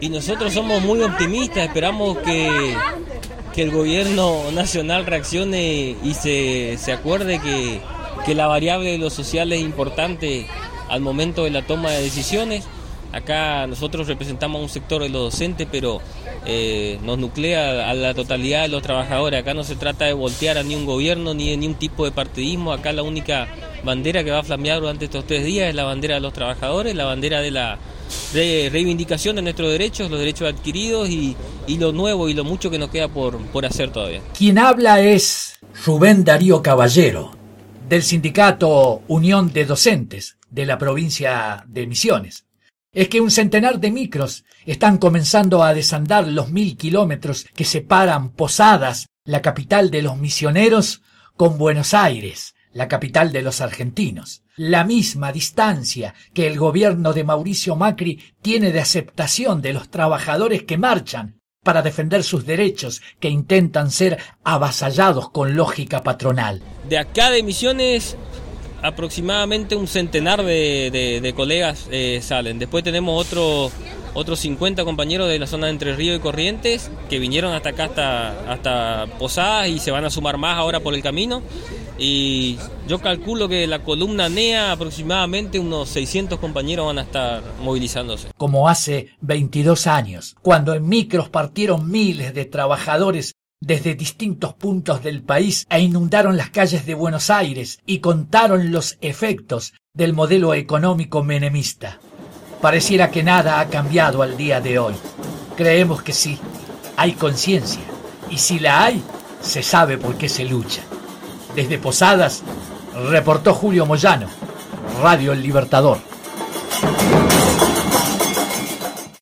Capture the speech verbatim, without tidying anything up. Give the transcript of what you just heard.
Y nosotros somos muy optimistas, esperamos que, que el gobierno nacional reaccione y se, se acuerde que, que la variable de lo social es importante al momento de la toma de decisiones. Acá nosotros representamos a un sector de los docentes, pero eh, nos nuclea a la totalidad de los trabajadores. Acá no se trata de voltear a ni un gobierno ni de ni un tipo de partidismo. Acá la única bandera que va a flamear durante estos tres días es la bandera de los trabajadores, la bandera de la de reivindicación de nuestros derechos, los derechos adquiridos y, y lo nuevo y lo mucho que nos queda por, por hacer todavía. Quien habla es Rubén Darío Caballero, del sindicato Unión de Docentes de la provincia de Misiones. Es que un centenar de micros están comenzando a desandar los mil kilómetros que separan Posadas, la capital de los misioneros, con Buenos Aires, la capital de los argentinos. La misma distancia que el gobierno de Mauricio Macri tiene de aceptación de los trabajadores que marchan para defender sus derechos, que intentan ser avasallados con lógica patronal. De acá de Misiones, aproximadamente un centenar de, de, de colegas eh, salen. Después tenemos otros otros cincuenta compañeros de la zona de Entre Ríos y Corrientes que vinieron hasta acá, hasta, hasta Posadas, y se van a sumar más ahora por el camino. Y yo calculo que la columna N E A aproximadamente unos seiscientos compañeros van a estar movilizándose. Como hace veintidós años, cuando en micros partieron miles de trabajadores desde distintos puntos del país e inundaron las calles de Buenos Aires y contaron los efectos del modelo económico menemista. Pareciera que nada ha cambiado al día de hoy. Creemos que sí, hay conciencia, y si la hay, se sabe por qué se lucha. Desde Posadas, reportó Julio Moyano, Radio El Libertador.